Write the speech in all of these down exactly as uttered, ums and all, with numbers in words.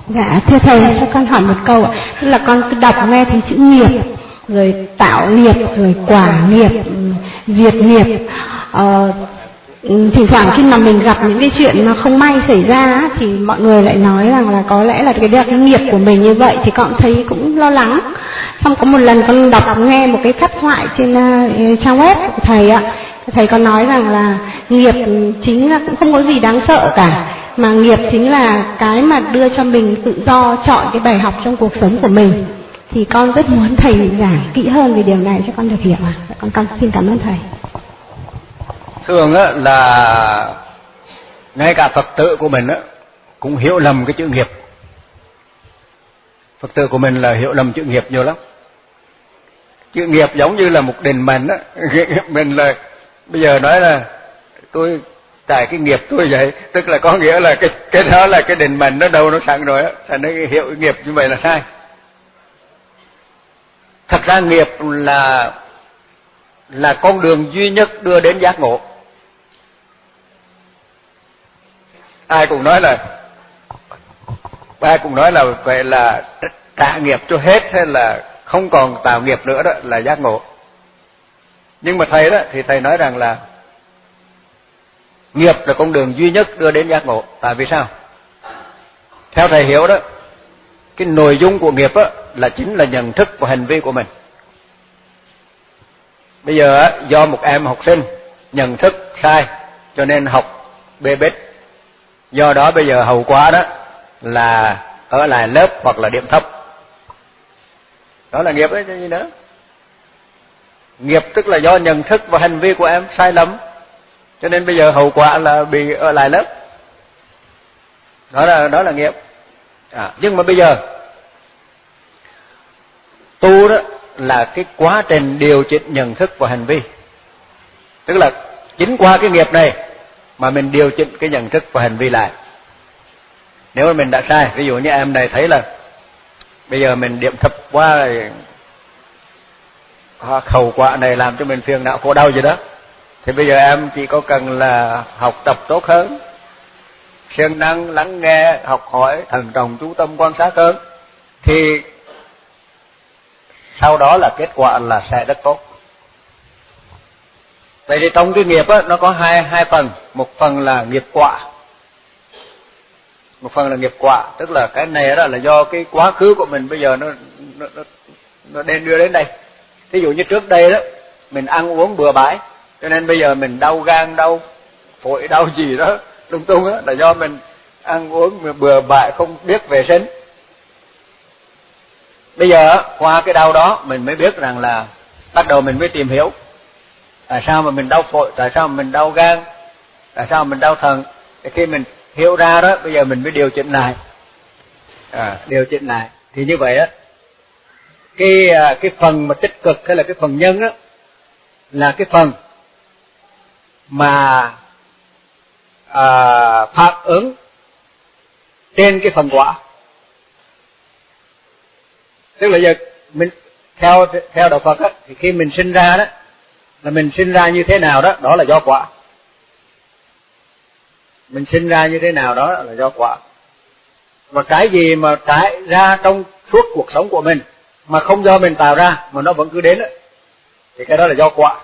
Dạ, thưa thầy, cho con hỏi một câu ạ. Tức là con cứ đọc nghe thấy chữ nghiệp, rồi tạo nghiệp, rồi quả nghiệp, diệt nghiệp. Ờ, thỉnh thoảng khi mà mình gặp những cái chuyện mà không may xảy ra thì mọi người lại nói rằng là có lẽ là cái, cái nghiệp của mình như vậy, thì con thấy cũng lo lắng. Xong có một lần con đọc nghe một cái phác thoại trên uh, trang web của thầy ạ. Thầy có nói rằng là nghiệp chính là cũng không có gì đáng sợ cả, mà nghiệp chính là cái mà đưa cho mình tự do chọn cái bài học trong cuộc sống của mình. Thì con rất muốn thầy giải kỹ hơn về điều này cho con được hiểu ạ. À. Con, con xin cảm ơn thầy. Thường á là ngay cả Phật tử của mình á cũng hiểu lầm cái chữ nghiệp. Phật tử của mình là hiểu lầm chữ nghiệp nhiều lắm. Chữ nghiệp giống như là một định mệnh á. Mình là bây giờ nói là tôi tại cái nghiệp tôi vậy, tức là có nghĩa là cái cái đó là cái định mệnh nó đâu nó sẵn rồi á, thành nó hiểu nghiệp như vậy là sai. Thật ra nghiệp là là con đường duy nhất đưa đến giác ngộ. Ai cũng nói là ai cũng nói là vậy là trả nghiệp cho hết hay là không còn tạo nghiệp nữa đó là giác ngộ. Nhưng mà thầy đó thì thầy nói rằng là nghiệp là con đường duy nhất đưa đến giác ngộ. Tại vì sao? Theo thầy hiểu đó, cái nội dung của nghiệp đó là chính là nhận thức và hành vi của mình. Bây giờ do một em học sinh nhận thức sai cho nên học bê bết, do đó bây giờ hậu quả đó là ở lại lớp hoặc là điểm thấp. Đó là nghiệp đấy chứ gì nữa. Nghiệp tức là do nhận thức và hành vi của em sai lầm, cho nên bây giờ hậu quả là bị ở lại lớp. Đó là đó là nghiệp. À, nhưng mà bây giờ tu đó là cái quá trình điều chỉnh nhận thức và hành vi. Tức là chính qua cái nghiệp này mà mình điều chỉnh cái nhận thức và hành vi lại. Nếu mà mình đã sai, ví dụ như em này thấy là bây giờ mình điểm thấp quá rồi, hậu quả này làm cho mình phiền não khổ đau gì đó, thì bây giờ em chỉ có cần là học tập tốt hơn, siêng năng lắng nghe, học hỏi, thận trọng, chú tâm quan sát hơn, thì sau đó là kết quả là sẽ rất tốt. Vậy thì trong cái nghiệp á, nó có hai hai phần, một phần là nghiệp quả, một phần là nghiệp quả, tức là cái này đó là do cái quá khứ của mình bây giờ nó nó nó, nó đem đưa đến đây. Ví dụ như trước đây đó mình ăn uống bừa bãi, cho nên bây giờ mình đau gan, đau phổi, đau gì đó lung tung á, là do mình ăn uống bừa bãi không biết vệ sinh. Bây giờ qua cái đau đó mình mới biết rằng là bắt đầu mình mới tìm hiểu tại sao mà mình đau phổi, tại sao mà mình đau gan, tại sao mà mình đau thận. Thì khi mình hiểu ra đó, bây giờ mình mới điều chỉnh lại, à, điều chỉnh lại. Thì như vậy á, cái cái phần mà tích cực hay là cái phần nhân á là cái phần mà à, phản ứng trên cái phần quả. Tức là giờ mình theo theo đạo Phật á, thì khi mình sinh ra đó là mình sinh ra như thế nào đó, đó là do quả. Mình sinh ra như thế nào đó là do quả. Và cái gì mà trải ra trong suốt cuộc sống của mình mà không do mình tạo ra mà nó vẫn cứ đến đó, thì cái đó là do quả.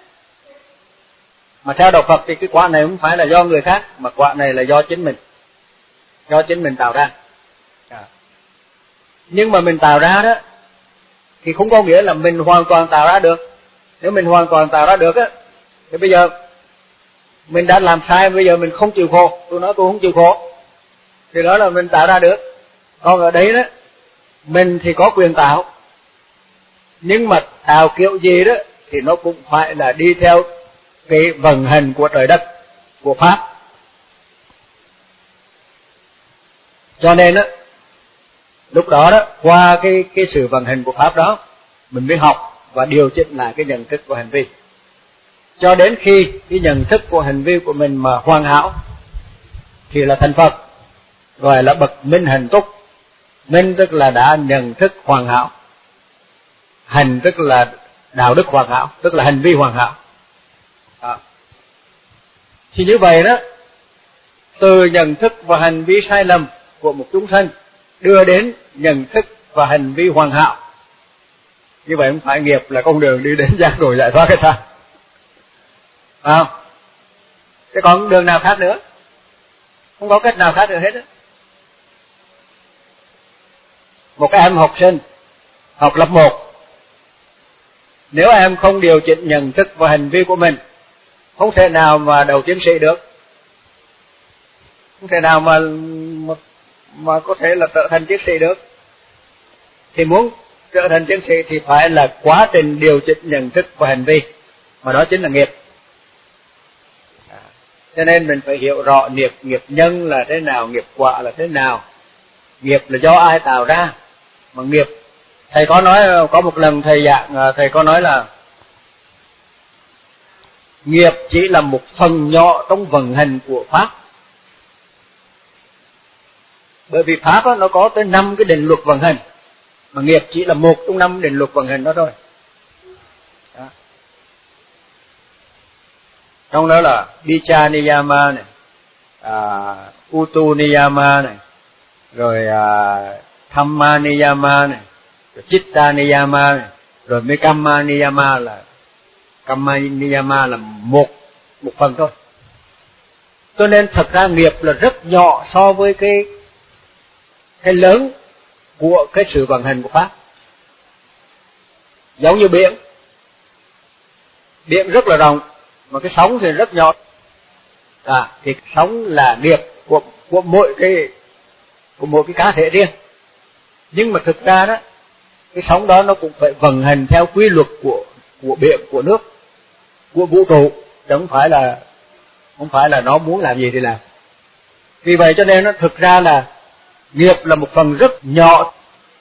Mà theo đạo Phật thì cái quả này không phải là do người khác, mà quả này là do chính mình, do chính mình tạo ra. À. Nhưng mà mình tạo ra đó thì không có nghĩa là mình hoàn toàn tạo ra được. Nếu mình hoàn toàn tạo ra được á, thì bây giờ mình đã làm sai, bây giờ mình không chịu khổ, tôi nói tôi không chịu khổ, thì đó là mình tạo ra được. Còn ở đấy đó, mình thì có quyền tạo, nhưng mà tạo kiểu gì đó thì nó cũng phải là đi theo cái vận hành của trời đất, của Pháp. Cho nên đó, lúc đó đó, qua cái cái sự vận hành của Pháp đó, mình mới học và điều chỉnh lại cái nhận thức của hành vi. Cho đến khi cái nhận thức của hành vi của mình mà hoàn hảo thì là thành Phật, gọi là bậc minh hành túc. Minh tức là đã nhận thức hoàn hảo, hành tức là đạo đức hoàn hảo, tức là hành vi hoàn hảo. À. Thì như vậy đó, từ nhận thức và hành vi sai lầm của một chúng sanh đưa đến nhận thức và hành vi hoàn hảo. Như vậy không phải nghiệp là con đường đi đến giác ngộ giải thoát hay sao? Phải không? Thế còn đường nào khác nữa? Không có cách nào khác được hết á. Một cái em học sinh học lớp một, nếu em không điều chỉnh nhận thức và hành vi của mình, không thể nào mà đầu tiến sĩ được, không thể nào mà mà, mà có thể là trở thành tiến sĩ được. Thì muốn trở thành tiến sĩ thì phải là quá trình điều chỉnh nhận thức và hành vi, mà đó chính là nghiệp. À, cho nên mình phải hiểu rõ nghiệp, nghiệp nhân là thế nào, nghiệp quả là thế nào. Nghiệp là do ai tạo ra, mà nghiệp, thầy có nói, có một lần thầy giảng, thầy có nói là nghiệp chỉ là một phần nhỏ trong vận hành của pháp. Bởi vì pháp đó, nó có tới năm cái định luật vận hành, mà nghiệp chỉ là một trong năm định luật vận hành đó thôi. Đó. Trong đó là Vicca Niyama này, à, Utu Niyama này, rồi à, Thamma Niyama này, rồi Chitta Niyama này, rồi mới Kamma Niyama là Kamma Niyama là một một phần thôi. Cho nên thật ra nghiệp là rất nhỏ so với cái cái lớn của cái sự vận hành của pháp. Giống như biển, biển rất là rộng mà cái sóng thì rất nhỏ. À, thì sóng là nghiệp của của mỗi cái của mỗi cái cá thể riêng. Nhưng mà thực ra đó, cái sóng đó nó cũng phải vận hành theo quy luật của của biển, của nước, của vũ trụ, chứ không phải là không phải là nó muốn làm gì thì làm. Vì vậy cho nên nó thực ra là nghiệp là một phần rất nhỏ.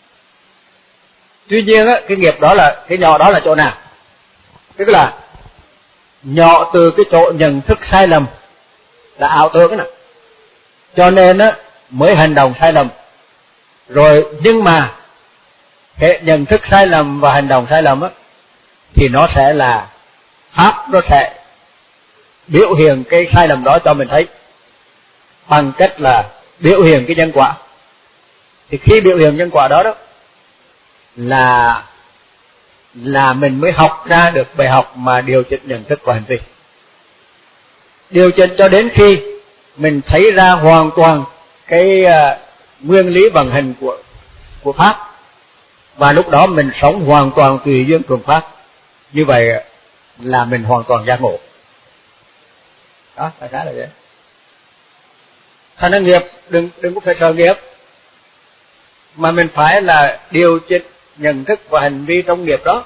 Tuy nhiên á, cái nghiệp đó là cái nhỏ đó là chỗ nào? Tức là nhỏ từ cái chỗ nhận thức sai lầm, là ảo tưởng này, cho nên á mới hành động sai lầm. Rồi nhưng mà cái nhận thức sai lầm và hành động sai lầm á thì nó sẽ là pháp, nó sẽ biểu hiện cái sai lầm đó cho mình thấy bằng cách là biểu hiện cái nhân quả. Thì khi biểu hiện nhân quả đó đó là là mình mới học ra được bài học mà điều chỉnh nhận thức và hành vi. Điều chỉnh cho đến khi mình thấy ra hoàn toàn cái uh, nguyên lý vận hành của của pháp, và lúc đó mình sống hoàn toàn tùy duyên thuận pháp. Như vậy là mình hoàn toàn giác ngộ. Đó, đại khái là vậy. Thành ra nghiệp đừng đừng có phải sợ nghiệp, mà mình phải là điều chỉnh nhận thức và hành vi trong nghiệp đó.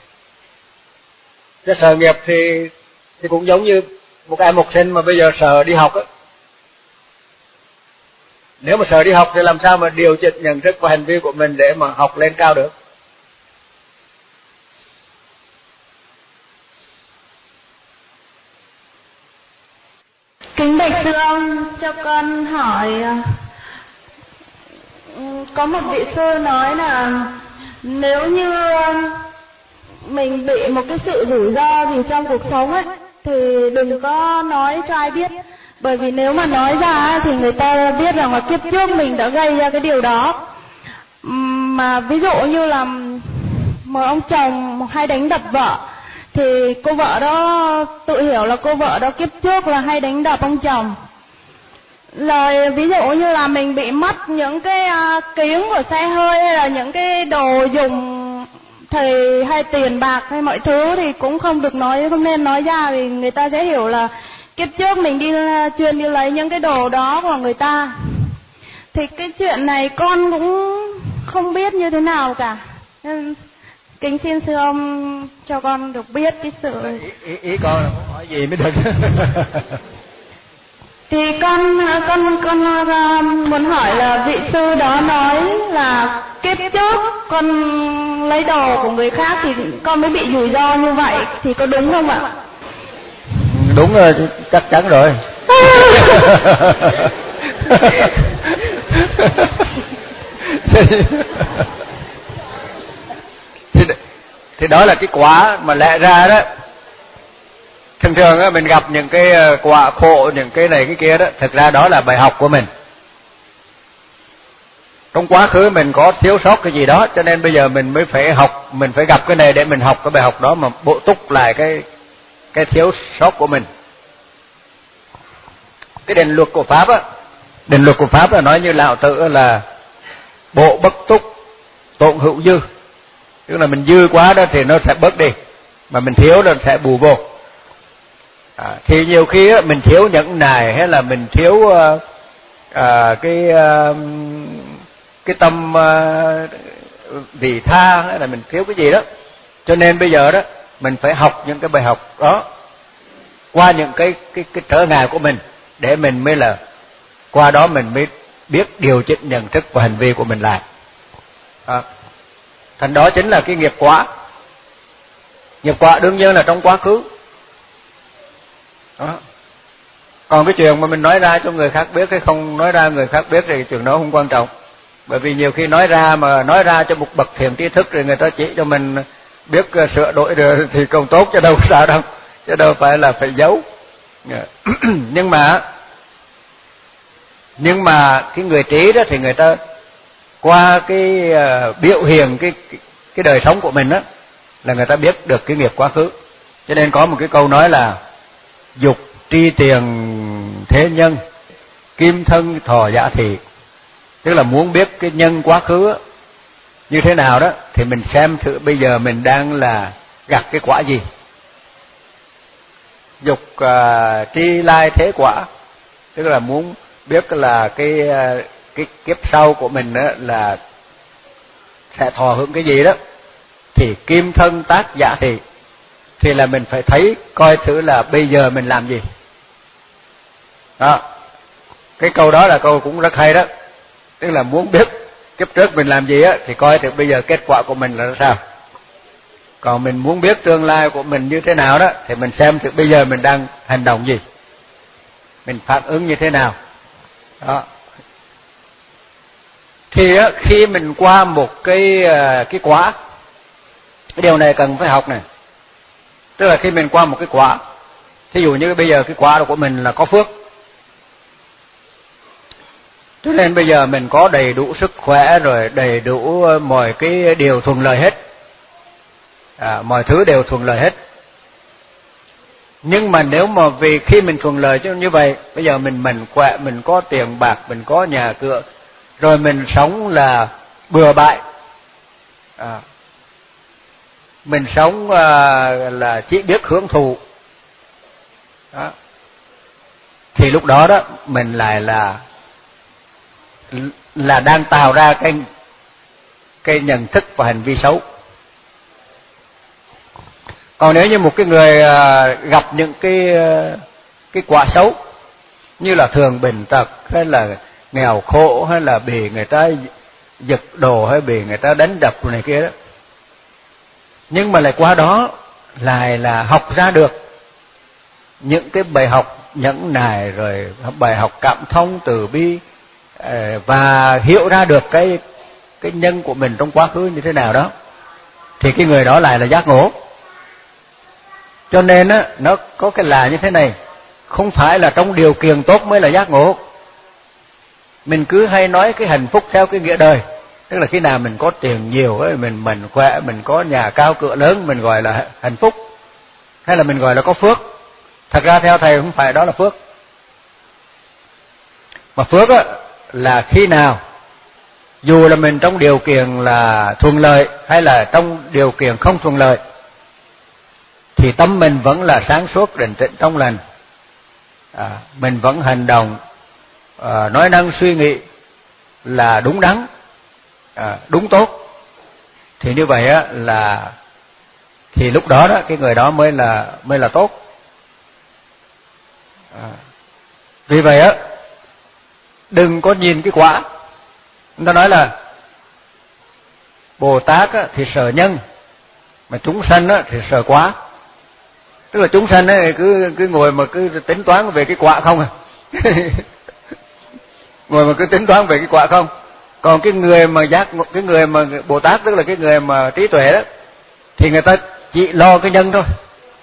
Cái sợ nghiệp thì thì cũng giống như một em học sinh mà bây giờ sợ đi học á. Nếu mà sợ đi học thì làm sao mà điều chỉnh nhận thức và hành vi của mình để mà học lên cao được? Kính bạch sư ông, cho con hỏi, có một vị sư nói là nếu như mình bị một cái sự rủi ro gì trong cuộc sống ấy thì đừng có nói cho ai biết, bởi vì nếu mà nói ra thì người ta biết rằng là kiếp trước mình đã gây ra cái điều đó. Mà ví dụ như là một ông chồng hay đánh đập vợ thì cô vợ đó tự hiểu là cô vợ đó kiếp trước là hay đánh đập ông chồng. Rồi ví dụ như là mình bị mất những cái uh, kiếng của xe hơi hay là những cái đồ dùng thì hay tiền bạc hay mọi thứ thì cũng không được nói, không nên nói ra, vì người ta sẽ hiểu là kiếp trước mình đi uh, chuyên đi lấy những cái đồ đó của người ta. Thì cái chuyện này con cũng không biết như thế nào cả. Nên kính xin sư ông cho con được biết cái sự ý, ý, ý con là muốn hỏi gì mới được. Thì con con con muốn hỏi là vị sư đó nói là kiếp trước con lấy đồ của người khác thì con mới bị rủi ro như vậy, thì có đúng không ạ? Đúng rồi, chắc chắn rồi. thì, thì đó là cái quả mà lẽ ra đó. Thường thường á, mình gặp những cái quả khổ, những cái này cái kia đó, thực ra đó là bài học của mình. trong quá khứ mình có thiếu sót cái gì đó, cho nên bây giờ mình mới phải học, mình phải gặp cái này để mình học cái bài học đó mà bổ túc lại cái cái thiếu sót của mình. Cái định luật của Pháp á, định luật của Pháp là nói như Lão Tử là bộ bất túc, tổn hữu dư. Tức là mình dư quá đó thì nó sẽ bớt đi, mà mình thiếu nó sẽ bù vô. À, thì nhiều khi á, mình thiếu nhẫn nại hay là mình thiếu uh, uh, cái uh, cái tâm uh, vị tha hay là mình thiếu cái gì đó, cho nên bây giờ đó mình phải học những cái bài học đó qua những cái cái cái trở ngại của mình, để mình mới là qua đó mình mới biết điều chỉnh nhận thức và hành vi của mình lại. À, thành đó chính là cái nghiệp quả. Nghiệp quả đương nhiên là trong quá khứ. Đó. Còn cái chuyện mà mình nói ra cho người khác biết hay không nói ra người khác biết thì chuyện đó không quan trọng. Bởi vì nhiều khi nói ra mà nói ra cho một bậc thiện tri thức rồi người ta chỉ cho mình biết sửa đổi rồi thì còn tốt, chứ đâu sao đâu, chứ đâu phải là phải giấu. nhưng mà nhưng mà cái người trí đó thì người ta qua cái uh, biểu hiện cái, cái cái đời sống của mình đó là người ta biết được cái nghiệp quá khứ. Cho nên có một cái câu nói là dục tri tiền thế nhân, kim thân thọ giả thị. Tức là muốn biết cái nhân quá khứ như thế nào đó thì mình xem thử bây giờ mình đang là gặt cái quả gì. Dục uh, tri lai thế quả, tức là muốn biết là cái uh, cái kiếp sau của mình đó là sẽ thọ hưởng cái gì đó. Thì kim thân tác giả thị, thì là mình phải thấy coi thử là bây giờ mình làm gì. Đó. Cái câu đó là câu cũng rất hay đó. Tức là muốn biết kiếp trước mình làm gì á thì coi thử bây giờ kết quả của mình là sao. Còn mình muốn biết tương lai của mình như thế nào đó thì mình xem thử bây giờ mình đang hành động gì, mình phản ứng như thế nào. Đó. Thì á, khi mình qua một cái cái quả, cái điều này cần phải học này. Tức là khi mình qua một cái quả, thí dụ như bây giờ cái quả của mình là có phước, cho nên bây giờ mình có đầy đủ sức khỏe rồi, đầy đủ mọi cái điều thuận lợi hết, à, mọi thứ đều thuận lợi hết. Nhưng mà nếu mà vì khi mình thuận lợi như vậy, bây giờ mình mạnh khỏe, mình có tiền bạc, mình có nhà cửa, rồi mình sống là bừa bãi, à, mình sống à, là chỉ biết hưởng thụ, đó. Thì lúc đó đó mình lại là là đang tạo ra cái cái nhận thức và hành vi xấu. Còn nếu như một cái người à, gặp những cái cái quả xấu như là thường bệnh tật hay là nghèo khổ hay là bị người ta giật đồ hay bị người ta đánh đập này kia đó, nhưng mà lại qua đó lại là học ra được những cái bài học nhẫn nại, rồi bài học cảm thông từ bi, và hiểu ra được cái cái nhân của mình trong quá khứ như thế nào đó, thì cái người đó lại là giác ngộ. Cho nên á, nó có cái là như thế này, không phải là trong điều kiện tốt mới là giác ngộ. Mình cứ hay nói cái hạnh phúc theo cái nghĩa đời, tức là khi nào mình có tiền nhiều ấy, mình mình khỏe, mình có nhà cao cửa lớn, mình gọi là hạnh phúc, hay là mình gọi là có phước. Thật ra theo thầy không phải đó là phước. Mà phước á là khi nào dù là mình trong điều kiện là thuận lợi hay là trong điều kiện không thuận lợi thì tâm mình vẫn là sáng suốt, định tĩnh, trong lành, à, mình vẫn hành động, à, nói năng suy nghĩ là đúng đắn, à, đúng tốt, thì như vậy á là thì lúc đó đó cái người đó mới là mới là tốt. À, vì vậy á đừng có nhìn cái quả. Người ta nói là Bồ Tát á, thì sợ nhân, mà chúng sanh á, thì sợ quả. Tức là chúng sanh ấy, cứ cứ ngồi mà cứ tính toán về cái quả không à. Ngồi mà cứ tính toán về cái quả không. Còn cái người mà giác, cái người mà Bồ Tát, tức là cái người mà trí tuệ đó, thì người ta chỉ lo cái nhân thôi,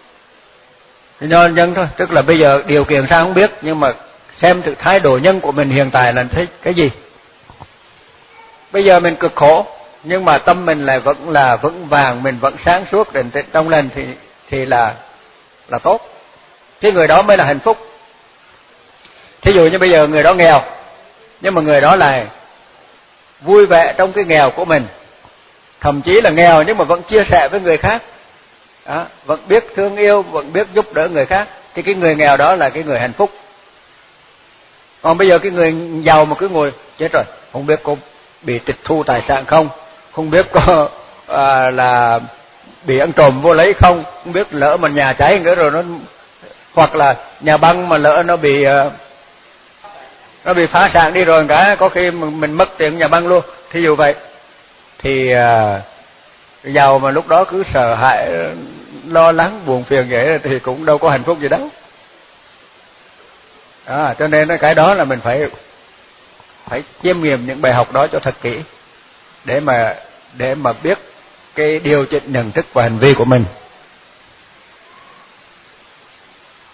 lo nhân thôi. Tức là bây giờ điều kiện sao không biết, nhưng mà xem thử thái độ nhân của mình hiện tại là thấy cái gì. Bây giờ mình cực khổ nhưng mà tâm mình lại vẫn là vững vàng, mình vẫn sáng suốt định tĩnh trong lành thì thì là là tốt. Cái người đó mới là hạnh phúc. Thí dụ như bây giờ người đó nghèo, nhưng mà người đó là vui vẻ trong cái nghèo của mình, thậm chí là nghèo nhưng mà vẫn chia sẻ với người khác, đó, vẫn biết thương yêu, vẫn biết giúp đỡ người khác, thì cái người nghèo đó là cái người hạnh phúc. Còn bây giờ cái người giàu mà cứ ngồi chết rồi, không biết có bị tịch thu tài sản không, không biết có à, là bị ăn trộm vô lấy không, không biết lỡ mà nhà cháy nữa rồi nó, hoặc là nhà băng mà lỡ nó bị nó bị phá sản đi rồi cả, có khi mình mất tiền nhà băng luôn, thí dụ vậy. Thì à, giàu mà lúc đó cứ sợ hãi, lo lắng, buồn phiền vậy thì cũng đâu có hạnh phúc gì đâu. À, cho nên cái đó là mình phải phải chiêm nghiệm những bài học đó cho thật kỹ để mà để mà biết cái điều chỉnh nhận thức và hành vi của mình.